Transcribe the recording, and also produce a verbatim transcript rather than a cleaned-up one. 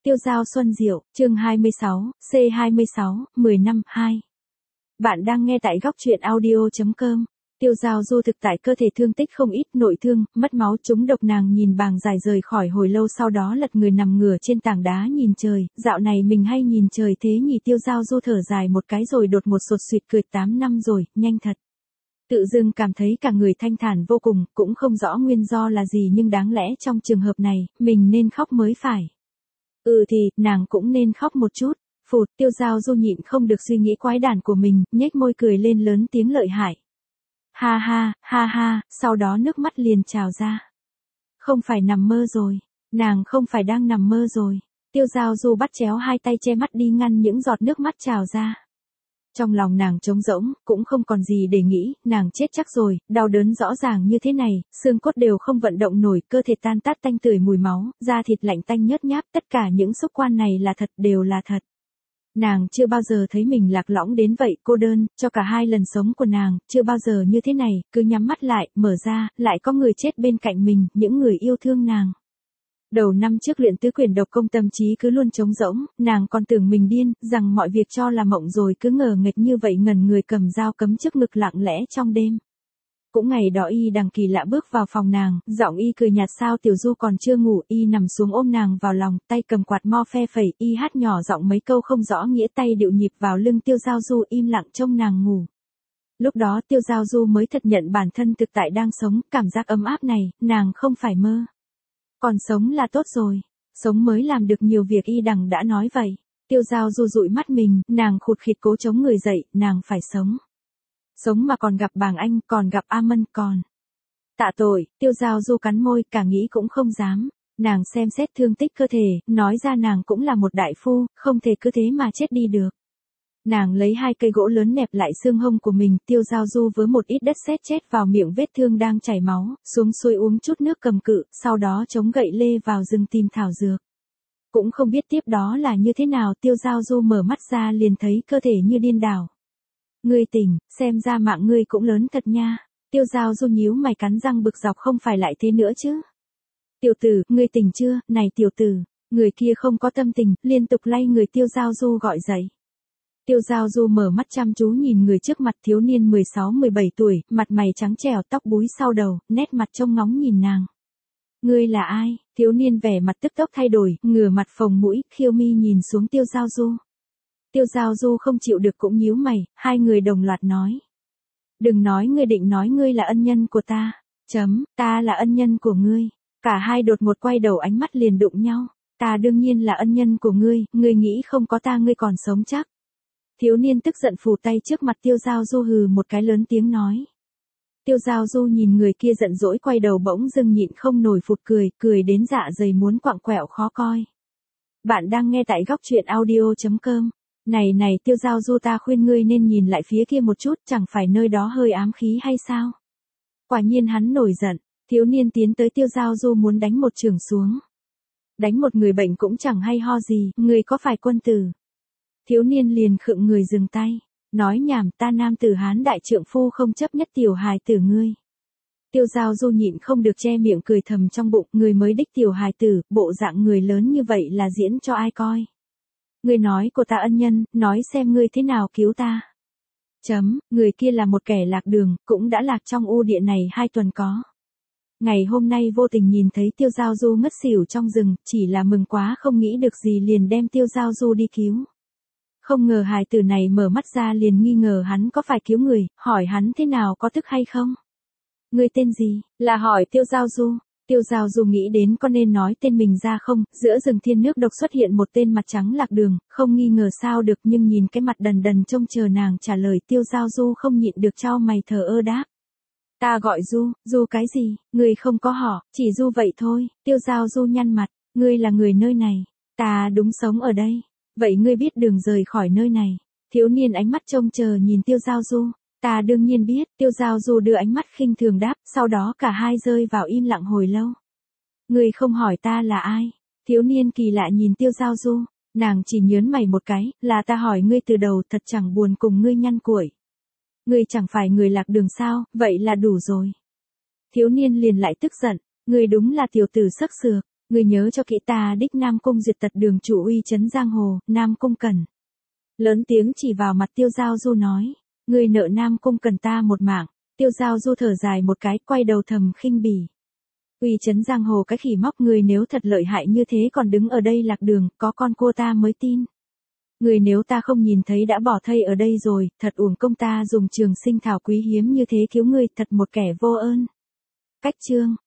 Tiêu Dao Xuân Diệu, chương hai mươi sáu, C hai mươi sáu, mười năm, hai. Bạn đang nghe tại góc truyện audio chấm com. Tiêu Dao Du thực tại cơ thể thương tích không ít, nội thương, mất máu, trúng độc. Nàng nhìn bàng dài rời khỏi hồi lâu, sau đó lật người nằm ngửa trên tảng đá nhìn trời. Dạo này mình hay nhìn trời thế nhỉ? Tiêu Dao Du thở dài một cái rồi đột một sột soạt cười. Tám năm rồi, nhanh thật. Tự dưng cảm thấy cả người thanh thản vô cùng, cũng không rõ nguyên do là gì, nhưng đáng lẽ trong trường hợp này, mình nên khóc mới phải. Ừ thì, nàng cũng nên khóc một chút. Phụt, Tiêu Dao Du nhịn không được suy nghĩ quái đản của mình, nhếch môi cười lên lớn tiếng lợi hại. Ha ha, ha ha, sau đó nước mắt liền trào ra. Không phải nằm mơ rồi, nàng không phải đang nằm mơ rồi. Tiêu Dao Du bắt chéo hai tay che mắt đi ngăn những giọt nước mắt trào ra. Trong lòng nàng trống rỗng, cũng không còn gì để nghĩ, nàng chết chắc rồi, đau đớn rõ ràng như thế này, xương cốt đều không vận động nổi, cơ thể tan tát tanh tưởi mùi máu, da thịt lạnh tanh nhớt nháp, tất cả những xúc quan này là thật, đều là thật. Nàng chưa bao giờ thấy mình lạc lõng đến vậy, cô đơn, cho cả hai lần sống của nàng, chưa bao giờ như thế này, cứ nhắm mắt lại, mở ra, lại có người chết bên cạnh mình, những người yêu thương nàng. Đầu năm trước luyện tứ quyển độc công, tâm trí cứ luôn trống rỗng, nàng còn tưởng mình điên, rằng mọi việc cho là mộng rồi, cứ ngờ nghệch như vậy, ngẩn người cầm dao cấm trước ngực lặng lẽ trong đêm. Cũng ngày đó y đằng kỳ lạ bước vào phòng nàng, giọng y cười nhạt. Sao Tiểu Du còn chưa ngủ? Y nằm xuống ôm nàng vào lòng, tay cầm quạt mo phe phẩy, y hát nhỏ giọng mấy câu không rõ nghĩa, tay điệu nhịp vào lưng Tiêu Dao Du, im lặng trông nàng ngủ. Lúc đó Tiêu Dao Du mới thật nhận bản thân thực tại đang sống, cảm giác ấm áp này, nàng không phải mơ. Còn sống là tốt rồi, sống mới làm được nhiều việc, y đằng đã nói vậy. Tiêu Dao Du dụi mắt mình, nàng khụt khịt cố chống người dậy, nàng phải sống. Sống mà còn gặp bàng anh, còn gặp A Mân, còn. Tạ tội, Tiêu Dao Du cắn môi, cả nghĩ cũng không dám. Nàng xem xét thương tích cơ thể, nói ra nàng cũng là một đại phu, không thể cứ thế mà chết đi được. Nàng lấy hai cây gỗ lớn nẹp lại xương hông của mình, Tiêu Dao Du với một ít đất sét chết vào miệng vết thương đang chảy máu, xuống suối uống chút nước cầm cự, sau đó chống gậy lê vào rừng tìm thảo dược. Cũng không biết tiếp đó là như thế nào, Tiêu Dao Du mở mắt ra liền thấy cơ thể như điên đảo. Ngươi tỉnh, xem ra mạng ngươi cũng lớn thật nha. Tiêu Dao Du nhíu mày cắn răng bực dọc, không phải lại thế nữa chứ. Tiểu tử, ngươi tỉnh chưa? Này tiểu tử. Người kia không có tâm tình, liên tục lay người Tiêu Dao Du gọi dậy. Tiêu Dao Du mở mắt chăm chú nhìn người trước mặt, thiếu niên mười sáu mười bảy tuổi, mặt mày trắng trẻo, tóc búi sau đầu, nét mặt trông ngóng nhìn nàng. Ngươi là ai? Thiếu niên vẻ mặt tức tốc thay đổi, ngửa mặt phồng mũi, khiêu mi nhìn xuống Tiêu Dao Du. Tiêu Dao Du không chịu được cũng nhíu mày, hai người đồng loạt nói. Đừng nói ngươi định nói ngươi là ân nhân của ta. Chấm, ta là ân nhân của ngươi. Cả hai đột một quay đầu, ánh mắt liền đụng nhau. Ta đương nhiên là ân nhân của ngươi, ngươi nghĩ không có ta ngươi còn sống chắc. Thiếu niên tức giận phủ tay trước mặt Tiêu Dao Du, hừ một cái lớn tiếng nói. Tiêu Dao Du nhìn người kia giận dỗi, quay đầu bỗng dưng nhịn không nổi phụt cười, cười đến dạ dày muốn quạng quẹo khó coi. Bạn đang nghe tại góc truyện audio chấm com. Này này Tiêu Dao Du, ta khuyên ngươi nên nhìn lại phía kia một chút, chẳng phải nơi đó hơi ám khí hay sao? Quả nhiên hắn nổi giận, thiếu niên tiến tới Tiêu Dao Du muốn đánh một chưởng xuống. Đánh một người bệnh cũng chẳng hay ho gì, ngươi có phải quân tử? Thiếu niên liền khựng người dừng tay, nói nhảm, ta nam tử Hán đại trượng phu không chấp nhất tiểu hài tử ngươi. Tiêu Dao Du nhịn không được che miệng cười thầm trong bụng, người mới đích tiểu hài tử, bộ dạng người lớn như vậy là diễn cho ai coi? Ngươi nói của ta ân nhân, nói xem ngươi thế nào cứu ta. Chấm, người kia là một kẻ lạc đường, cũng đã lạc trong u địa này hai tuần có. Ngày hôm nay vô tình nhìn thấy Tiêu Dao Du ngất xỉu trong rừng, chỉ là mừng quá không nghĩ được gì liền đem Tiêu Dao Du đi cứu. Không ngờ hài tử này mở mắt ra liền nghi ngờ hắn có phải cứu người, hỏi hắn thế nào có tức hay không. Ngươi tên gì? Là hỏi Tiêu Dao Du. Tiêu Dao Du nghĩ đến có nên nói tên mình ra không, giữa rừng thiên nước độc xuất hiện một tên mặt trắng lạc đường, không nghi ngờ sao được, nhưng nhìn cái mặt đần đần trông chờ nàng trả lời, Tiêu Dao Du không nhịn được chau mày thờ ơ đáp. Ta gọi Du. Du cái gì? Ngươi không có họ, chỉ Du vậy thôi. Tiêu Dao Du nhăn mặt, ngươi là người nơi này. Ta đúng sống ở đây. Vậy ngươi biết đường rời khỏi nơi này? Thiếu niên ánh mắt trông chờ nhìn Tiêu Dao Du. Ta đương nhiên biết, Tiêu Dao Du đưa ánh mắt khinh thường đáp, sau đó cả hai rơi vào im lặng hồi lâu. Ngươi không hỏi ta là ai? Thiếu niên kỳ lạ nhìn Tiêu Dao Du, nàng chỉ nhớn mày một cái, là ta hỏi ngươi từ đầu, thật chẳng buồn cùng ngươi nhăn cuội. Ngươi chẳng phải người lạc đường sao, vậy là đủ rồi. Thiếu niên liền lại tức giận, ngươi đúng là tiểu tử sắc sược, Ngươi nhớ cho kỹ ta đích Nam Cung diệt tật đường chủ uy chấn giang hồ, Nam Cung Cẩn. Lớn tiếng chỉ vào mặt Tiêu Giao Du nói, ngươi nợ Nam Cung Cẩn ta một mạng. Tiêu Giao Du thở dài một cái, quay đầu thầm khinh bỉ. Uy chấn giang hồ cái khỉ móc, người nếu thật lợi hại như thế còn đứng ở đây lạc đường, có con cô ta mới tin. Người nếu ta không nhìn thấy đã bỏ thây ở đây rồi, thật uổng công ta dùng trường sinh thảo quý hiếm như thế cứu ngươi, thật một kẻ vô ơn. Cách chương